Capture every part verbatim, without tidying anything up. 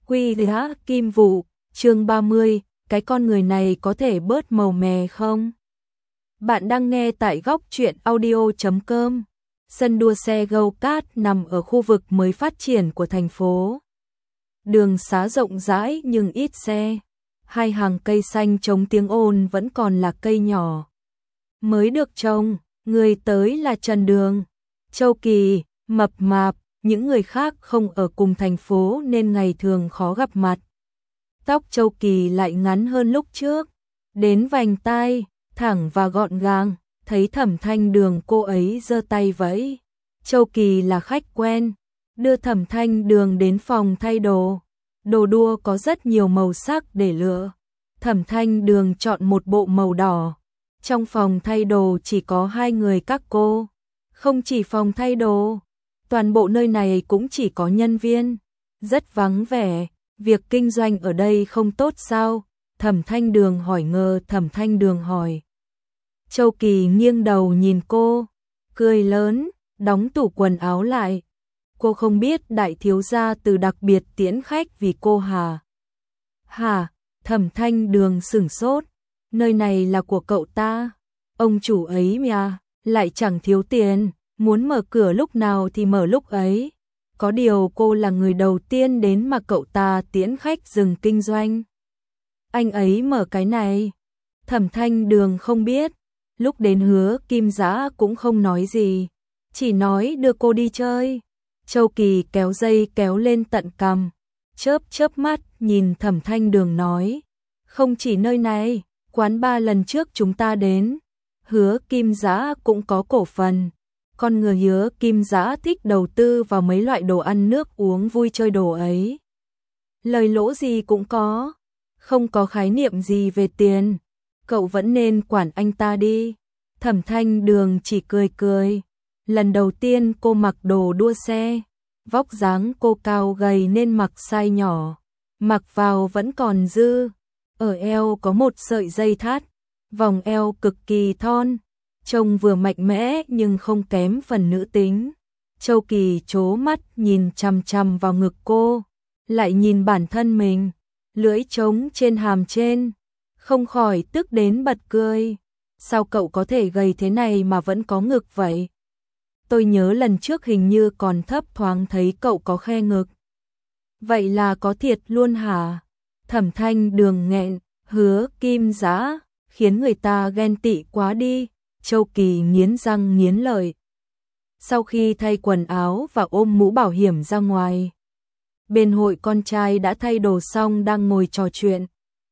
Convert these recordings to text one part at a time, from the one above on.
Quy giá Kim Vụ, chương ba mươi, cái con người này có thể bớt màu mè không? Bạn đang nghe tại góc truyện audio chấm com. Sân đua xe go-kart nằm ở khu vực mới phát triển của thành phố. Đường xá rộng rãi nhưng ít xe. Hai hàng cây xanh chống tiếng ồn vẫn còn là cây nhỏ. Mới được trồng, người tới là Trần Đường, Châu Kỳ, Mập Mạp. Những người khác không ở cùng thành phố nên ngày thường khó gặp mặt. Tóc Châu Kỳ lại ngắn hơn lúc trước, đến vành tai, thẳng và gọn gàng. Thấy Thẩm Thanh Đường, cô ấy giơ tay vẫy. Châu Kỳ là khách quen, đưa Thẩm Thanh Đường đến phòng thay đồ. Đồ đua có rất nhiều màu sắc để lựa. Thẩm Thanh Đường chọn một bộ màu đỏ. Trong phòng thay đồ chỉ có hai người các cô. Không chỉ phòng thay đồ, toàn bộ nơi này cũng chỉ có nhân viên, rất vắng vẻ. Việc kinh doanh ở đây không tốt sao? Thẩm Thanh Đường hỏi ngờ. Thẩm Thanh Đường hỏi. Châu Kỳ nghiêng đầu nhìn cô, cười lớn, đóng tủ quần áo lại. Cô không biết đại thiếu gia Từ đặc biệt tiễn khách vì cô hả? Hả? Thẩm Thanh Đường sửng sốt. Nơi này là của cậu ta. Ông chủ ấy mà, lại chẳng thiếu tiền. Muốn mở cửa lúc nào thì mở lúc ấy. Có điều cô là người đầu tiên đến mà cậu ta tiễn khách dừng kinh doanh. Anh ấy mở cái này. Thẩm Thanh Đường không biết. Lúc đến Hứa Kim Dã cũng không nói gì, chỉ nói đưa cô đi chơi. Châu Kỳ kéo dây kéo lên tận cằm, chớp chớp mắt nhìn Thẩm Thanh Đường nói. Không chỉ nơi này, quán ba lần trước chúng ta đến, Hứa Kim Dã cũng có cổ phần. Con người Hứa Kim Dã thích đầu tư vào mấy loại đồ ăn nước uống vui chơi đồ ấy. Lời lỗ gì cũng có, không có khái niệm gì về tiền. Cậu vẫn nên quản anh ta đi. Thẩm Thanh Đường chỉ cười cười. Lần đầu tiên cô mặc đồ đua xe, vóc dáng cô cao gầy nên mặc size nhỏ, mặc vào vẫn còn dư. Ở eo có một sợi dây thắt, vòng eo cực kỳ thon, trông vừa mạnh mẽ nhưng không kém phần nữ tính. Châu Kỳ trố mắt nhìn chằm chằm vào ngực cô, lại nhìn bản thân mình, lưỡi trống trên hàm trên, không khỏi tức đến bật cười. Sao cậu có thể gầy thế này mà vẫn có ngực vậy? Tôi nhớ lần trước hình như còn thấp thoáng thấy cậu có khe ngực. Vậy là có thiệt luôn hả? Thẩm Thanh Đường nghẹn. Hứa Kim Dã khiến người ta ghen tị quá đi. Châu Kỳ nghiến răng nghiến lợi. Sau khi thay quần áo và ôm mũ bảo hiểm ra ngoài, bên hội con trai đã thay đồ xong đang ngồi trò chuyện.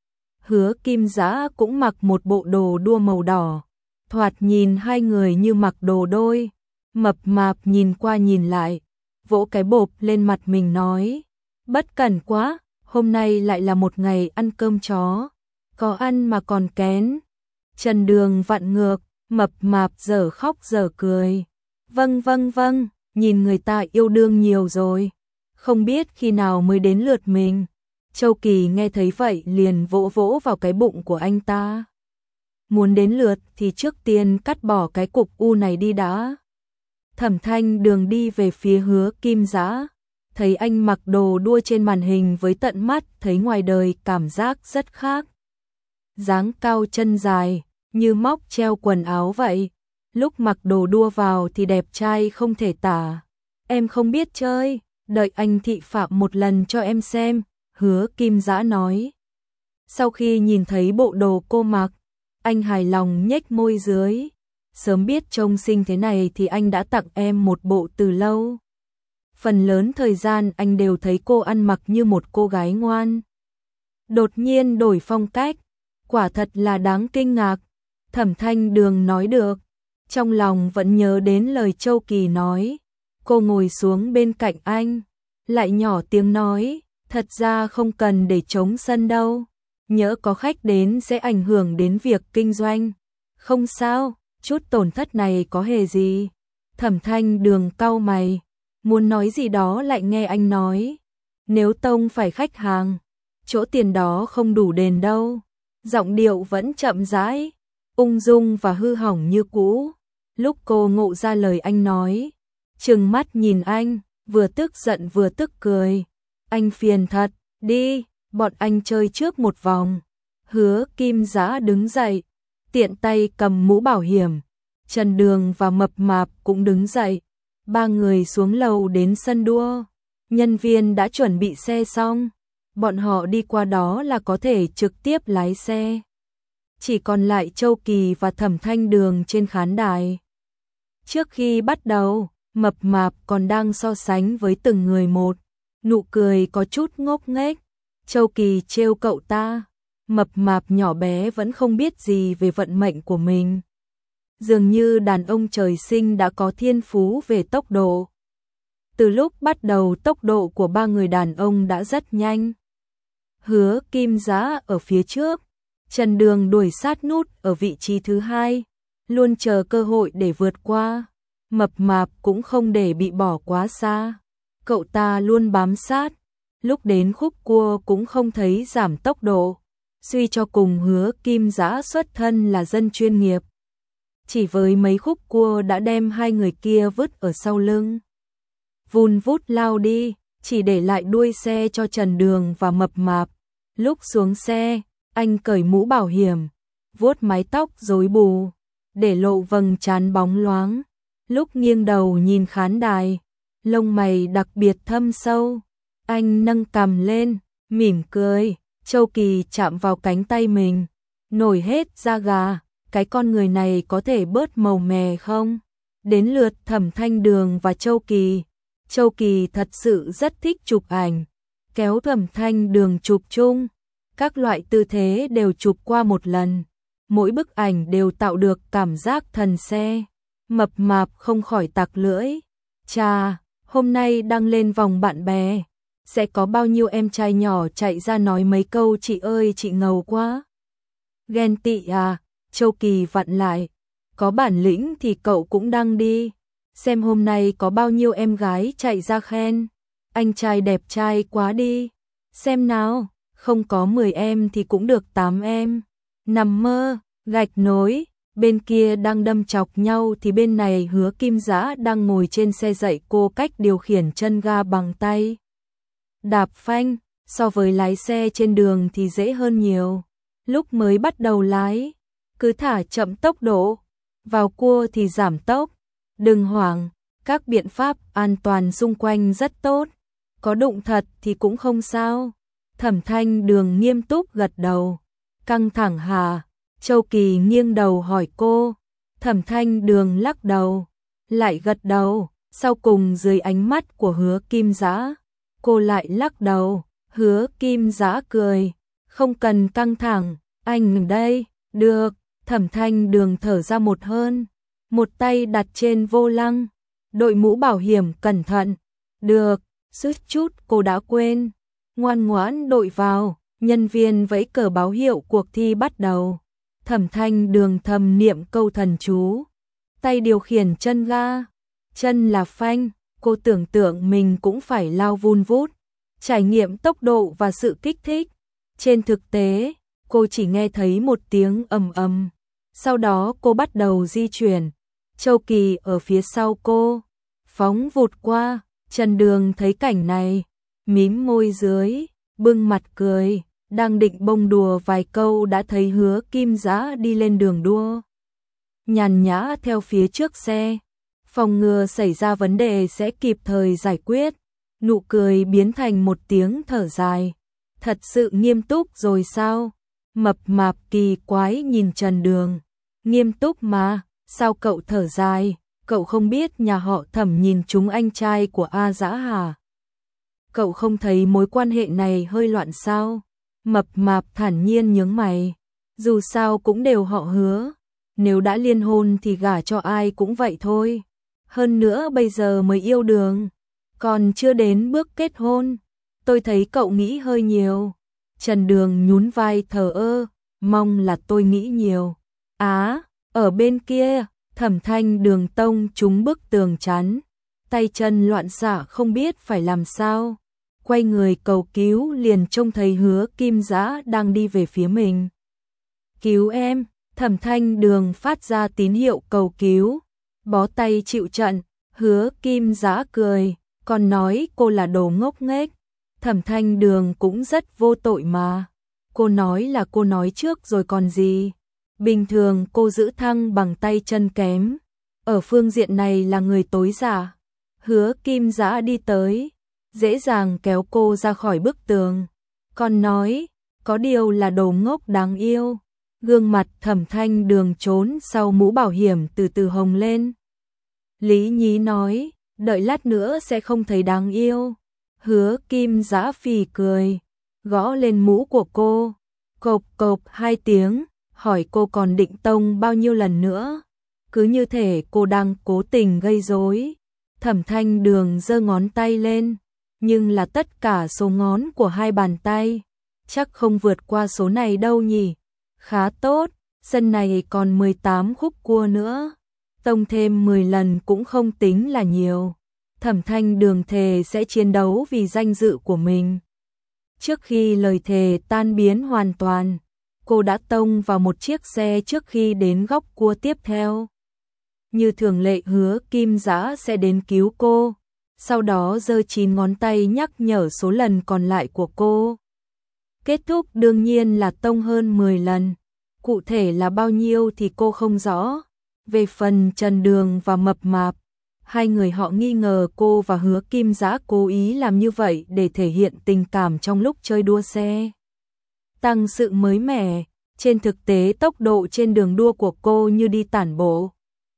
Hứa Kim Dã cũng mặc một bộ đồ đua màu đỏ, thoạt nhìn hai người như mặc đồ đôi. Mập Mạp nhìn qua nhìn lại, vỗ cái bộp lên mặt mình nói. Bất cẩn quá, hôm nay lại là một ngày ăn cơm chó, có ăn mà còn kén. Trần Đường vặn ngược. Mập Mạp giờ khóc giờ cười. Vâng vâng vâng, nhìn người ta yêu đương nhiều rồi, không biết khi nào mới đến lượt mình. Châu Kỳ nghe thấy vậy liền vỗ vỗ vào cái bụng của anh ta. Muốn đến lượt thì trước tiên cắt bỏ cái cục u này đi đã. Thẩm Thanh Đường đi về phía Hứa Kim Dã, thấy anh mặc đồ đua trên màn hình với tận mắt thấy ngoài đời cảm giác rất khác. Dáng cao chân dài, như móc treo quần áo vậy. Lúc mặc đồ đua vào thì đẹp trai không thể tả. Em không biết chơi, đợi anh thị phạm một lần cho em xem. Hứa Kim Dã nói. Sau khi nhìn thấy bộ đồ cô mặc, anh hài lòng nhếch môi dưới. Sớm biết trông xinh thế này thì anh đã tặng em một bộ từ lâu. Phần lớn thời gian anh đều thấy cô ăn mặc như một cô gái ngoan. Đột nhiên đổi phong cách, quả thật là đáng kinh ngạc. Thẩm Thanh Đường nói được, trong lòng vẫn nhớ đến lời Châu Kỳ nói. Cô ngồi xuống bên cạnh anh, lại nhỏ tiếng nói. Thật ra không cần để trống sân đâu, nhỡ có khách đến sẽ ảnh hưởng đến việc kinh doanh. Không sao, chút tổn thất này có hề gì. Thẩm Thanh Đường cau mày, muốn nói gì đó lại nghe anh nói. Nếu tông phải khách hàng, chỗ tiền đó không đủ đền đâu. Giọng điệu vẫn chậm rãi, ung dung và hư hỏng như cũ. Lúc cô ngộ ra lời anh nói, trừng mắt nhìn anh, vừa tức giận vừa tức cười. Anh phiền thật, Đi, bọn anh chơi trước một vòng. Hứa Kim Dã đứng dậy, tiện tay cầm mũ bảo hiểm. Trần Đường và Mập Mạp cũng đứng dậy. Ba người xuống lầu đến sân đua. Nhân viên đã chuẩn bị xe xong. Bọn họ đi qua đó là có thể trực tiếp lái xe. Chỉ còn lại Châu Kỳ và Thẩm Thanh Đường trên khán đài. Trước khi bắt đầu, Mập Mạp còn đang so sánh với từng người một. Nụ cười có chút ngốc nghếch. Châu Kỳ trêu cậu ta. Mập Mạp nhỏ bé vẫn không biết gì về vận mệnh của mình. Dường như đàn ông trời sinh đã có thiên phú về tốc độ. Từ lúc bắt đầu tốc độ của ba người đàn ông đã rất nhanh. Hứa Kim Dã ở phía trước, Trần Đường đuổi sát nút ở vị trí thứ hai, luôn chờ cơ hội để vượt qua. Mập Mạp cũng không để bị bỏ quá xa. Cậu ta luôn bám sát, lúc đến khúc cua cũng không thấy giảm tốc độ. Suy cho cùng Hứa Kim Dã xuất thân là dân chuyên nghiệp. Chỉ với mấy khúc cua đã đem hai người kia vứt ở sau lưng. Vun vút lao đi, chỉ để lại đuôi xe cho Trần Đường và Mập Mạp. Lúc xuống xe, anh cởi mũ bảo hiểm, vuốt mái tóc rối bù, để lộ vầng trán bóng loáng. Lúc nghiêng đầu nhìn khán đài, lông mày đặc biệt thâm sâu. Anh nâng cằm lên, mỉm cười. Châu Kỳ chạm vào cánh tay mình, nổi hết da gà. Cái con người này có thể bớt màu mè không? Đến lượt Thẩm Thanh Đường và Châu Kỳ. Châu Kỳ thật sự rất thích chụp ảnh, kéo Thẩm Thanh Đường chụp chung. Các loại tư thế đều chụp qua một lần. Mỗi bức ảnh đều tạo được cảm giác thần xe. Mập Mạp không khỏi tặc lưỡi. Chà, hôm nay đăng lên vòng bạn bè. Sẽ có bao nhiêu em trai nhỏ chạy ra nói mấy câu chị ơi chị ngầu quá. Ghen tị à? Châu Kỳ vặn lại. Có bản lĩnh thì cậu cũng đăng đi. Xem hôm nay có bao nhiêu em gái chạy ra khen. Anh trai đẹp trai quá đi. Xem nào, không có mười em thì cũng được tám em. Nằm mơ, gạch nối. Bên kia đang đâm chọc nhau thì bên này Hứa Kim Dã đang ngồi trên xe dạy cô cách điều khiển chân ga bằng tay. Đạp phanh, so với lái xe trên đường thì dễ hơn nhiều. Lúc mới bắt đầu lái, cứ thả chậm tốc độ, vào cua thì giảm tốc. Đừng hoảng, các biện pháp an toàn xung quanh rất tốt. Có đụng thật thì cũng không sao. Thẩm Thanh Đường nghiêm túc gật đầu. Căng thẳng hả? Châu Kỳ nghiêng đầu hỏi cô. Thẩm Thanh Đường lắc đầu, lại gật đầu. Sau cùng dưới ánh mắt của Hứa Kim Dã, cô lại lắc đầu. Hứa Kim Dã cười. Không cần căng thẳng, anh đây. Được. Thẩm Thanh Đường thở ra một hơi, một tay đặt trên vô lăng. Đội mũ bảo hiểm cẩn thận. Được, suýt chút cô đã quên. Ngoan ngoãn đội vào. Nhân viên vẫy cờ báo hiệu cuộc thi bắt đầu. Thẩm Thanh Đường thầm niệm câu thần chú, tay điều khiển chân ga, chân là phanh. Cô tưởng tượng mình cũng phải lao vun vút, trải nghiệm tốc độ và sự kích thích. Trên thực tế, cô chỉ nghe thấy một tiếng ầm ầm. Sau đó cô bắt đầu di chuyển. Châu Kỳ ở phía sau cô, phóng vụt qua. Trần Đường thấy cảnh này, mím môi dưới, bưng mặt cười. Đang định bông đùa vài câu đã thấy Hứa Kim Dã đi lên đường đua. Nhàn nhã theo phía trước xe, phòng ngừa xảy ra vấn đề sẽ kịp thời giải quyết. Nụ cười biến thành một tiếng thở dài. Thật sự nghiêm túc rồi sao? Mập Mạp kỳ quái nhìn Trần Đường. Nghiêm túc mà, sao cậu thở dài? Cậu không biết nhà họ Thẩm nhìn chúng anh trai của A Dã hả? Cậu không thấy mối quan hệ này hơi loạn sao? Mập Mạp thản nhiên nhướng mày. Dù sao cũng đều họ Hứa. Nếu đã liên hôn thì gả cho ai cũng vậy thôi. Hơn nữa bây giờ mới yêu đương, còn chưa đến bước kết hôn. Tôi thấy cậu nghĩ hơi nhiều. Trần Đường nhún vai thờ ơ. Mong là tôi nghĩ nhiều. Á, ở bên kia, Thẩm Thanh Đường tông trúng bức tường chắn. Tay chân loạn xạ không biết phải làm sao. Quay người cầu cứu liền trông thấy Hứa Kim Dã đang đi về phía mình. Cứu em. Thẩm Thanh Đường phát ra tín hiệu cầu cứu. Bó tay chịu trận. Hứa Kim Dã cười, còn nói cô là đồ ngốc nghếch. Thẩm Thanh Đường cũng rất vô tội mà. Cô nói là cô nói trước rồi còn gì. Bình thường cô giữ thăng bằng tay chân kém. Ở phương diện này là người tối giả. Hứa Kim Dã đi tới, dễ dàng kéo cô ra khỏi bức tường. Còn nói, có điều là đồ ngốc đáng yêu. Gương mặt Thẩm Thanh Đường trốn sau mũ bảo hiểm từ từ hồng lên. Lý Nhí nói, đợi lát nữa sẽ không thấy đáng yêu. Hứa Kim Dã phì cười, gõ lên mũ của cô, cộp cộp hai tiếng, hỏi cô còn định tông bao nhiêu lần nữa. Cứ như thể cô đang cố tình gây rối. Thẩm Thanh Đường giơ ngón tay lên, nhưng là tất cả số ngón của hai bàn tay, chắc không vượt qua số này đâu nhỉ. Khá tốt, sân này còn mười tám khúc cua nữa, tông thêm mười lần cũng không tính là nhiều. Thẩm Thanh Đường thề sẽ chiến đấu vì danh dự của mình. Trước khi lời thề tan biến hoàn toàn, cô đã tông vào một chiếc xe trước khi đến góc cua tiếp theo. Như thường lệ Hứa Kim Dã sẽ đến cứu cô, sau đó giơ chín ngón tay nhắc nhở số lần còn lại của cô. Kết thúc đương nhiên là tông hơn mười lần, cụ thể là bao nhiêu thì cô không rõ. Về phần Trần Đường và Mập Mạp, hai người họ nghi ngờ cô và Hứa Kim Dã cố ý làm như vậy để thể hiện tình cảm trong lúc chơi đua xe. Tăng sự mới mẻ, trên thực tế tốc độ trên đường đua của cô như đi tản bộ.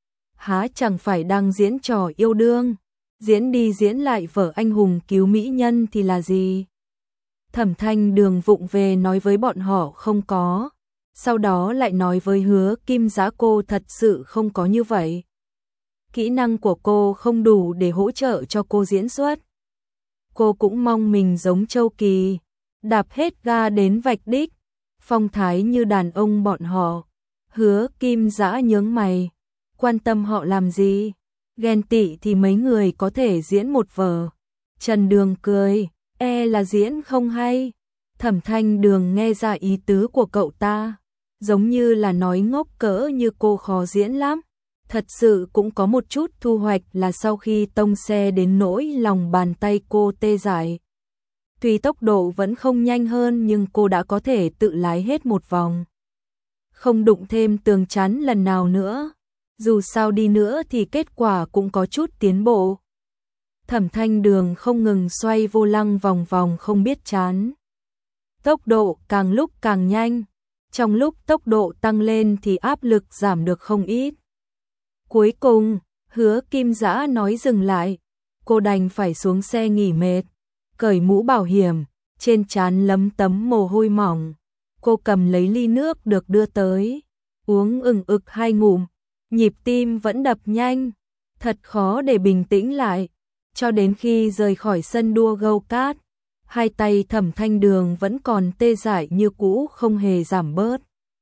Há chẳng phải đang diễn trò yêu đương, diễn đi diễn lại vở anh hùng cứu mỹ nhân thì là gì. Thẩm Thanh Đường vụng về nói với bọn họ không có, sau đó lại nói với Hứa Kim Dã cô thật sự không có như vậy. Kỹ năng của cô không đủ để hỗ trợ cho cô diễn xuất. Cô cũng mong mình giống Châu Kỳ, đạp hết ga đến vạch đích, phong thái như đàn ông bọn họ. Hứa Kim Dã nhướng mày, quan tâm họ làm gì, ghen tị thì mấy người có thể diễn một vở. Trần Đường cười, e là diễn không hay. Thẩm Thanh Đường nghe ra ý tứ của cậu ta, giống như là nói ngốc cỡ như cô khó diễn lắm. Thật sự cũng có một chút thu hoạch là sau khi tông xe đến nỗi lòng bàn tay cô tê dại. Tuy tốc độ vẫn không nhanh hơn nhưng cô đã có thể tự lái hết một vòng. Không đụng thêm tường chắn lần nào nữa. Dù sao đi nữa thì kết quả cũng có chút tiến bộ. Thẩm Thanh Đường không ngừng xoay vô lăng vòng vòng không biết chán. Tốc độ càng lúc càng nhanh. Trong lúc tốc độ tăng lên thì áp lực giảm được không ít. Cuối cùng, Hứa Kim Dã nói dừng lại. Cô đành phải xuống xe nghỉ mệt, cởi mũ bảo hiểm, trên trán lấm tấm mồ hôi mỏng. Cô cầm lấy ly nước được đưa tới, uống ừng ực hai ngụm, nhịp tim vẫn đập nhanh, thật khó để bình tĩnh lại. Cho đến khi rời khỏi sân đua go-kart, hai tay Thẩm Thanh Đường vẫn còn tê dại như cũ không hề giảm bớt.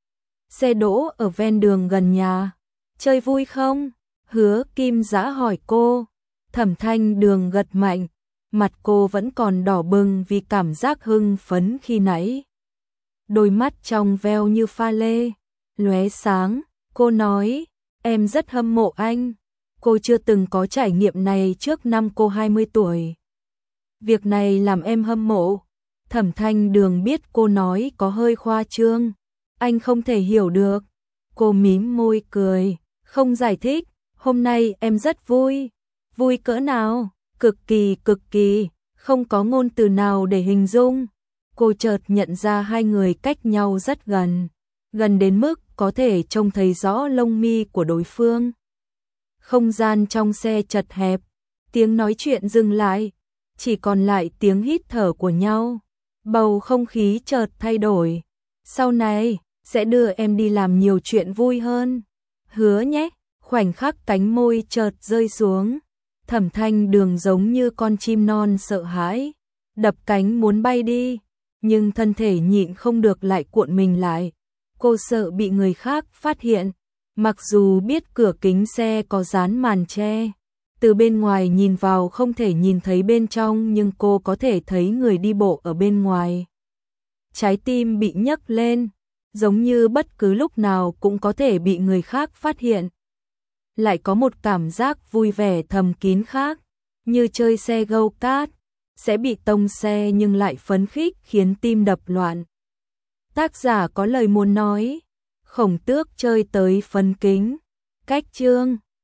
Xe đỗ ở ven đường gần nhà. Chơi vui không? Hứa Kim Dã hỏi cô. Thẩm Thanh Đường gật mạnh, mặt cô vẫn còn đỏ bừng vì cảm giác hưng phấn khi nãy. Đôi mắt trong veo như pha lê, lóe sáng, cô nói, em rất hâm mộ anh. Cô chưa từng có trải nghiệm này trước năm cô hai mươi tuổi. Việc này làm em hâm mộ. Thẩm Thanh Đường biết cô nói có hơi khoa trương, anh không thể hiểu được. Cô mím môi cười, không giải thích, hôm nay em rất vui. Vui cỡ nào? Cực kỳ cực kỳ, không có ngôn từ nào để hình dung. Cô chợt nhận ra hai người cách nhau rất gần, gần đến mức có thể trông thấy rõ lông mi của đối phương. Không gian trong xe chật hẹp, tiếng nói chuyện dừng lại, chỉ còn lại tiếng hít thở của nhau. Bầu không khí chợt thay đổi. Sau này, sẽ đưa em đi làm nhiều chuyện vui hơn. Hứa nhé. Khoảnh khắc cánh môi chợt rơi xuống. Thẩm Thanh Đường giống như con chim non sợ hãi, đập cánh muốn bay đi, nhưng thân thể nhịn không được lại cuộn mình lại. Cô sợ bị người khác phát hiện, mặc dù biết cửa kính xe có dán màn che. Từ bên ngoài nhìn vào không thể nhìn thấy bên trong nhưng cô có thể thấy người đi bộ ở bên ngoài. Trái tim bị nhấc lên, giống như bất cứ lúc nào cũng có thể bị người khác phát hiện. Lại có một cảm giác vui vẻ thầm kín khác, như chơi xe go-kart. sẽ bị tông xe nhưng lại phấn khích khiến tim đập loạn. Tác giả có lời muốn nói, Khổng Tước chơi tới phấn kính. Cách chương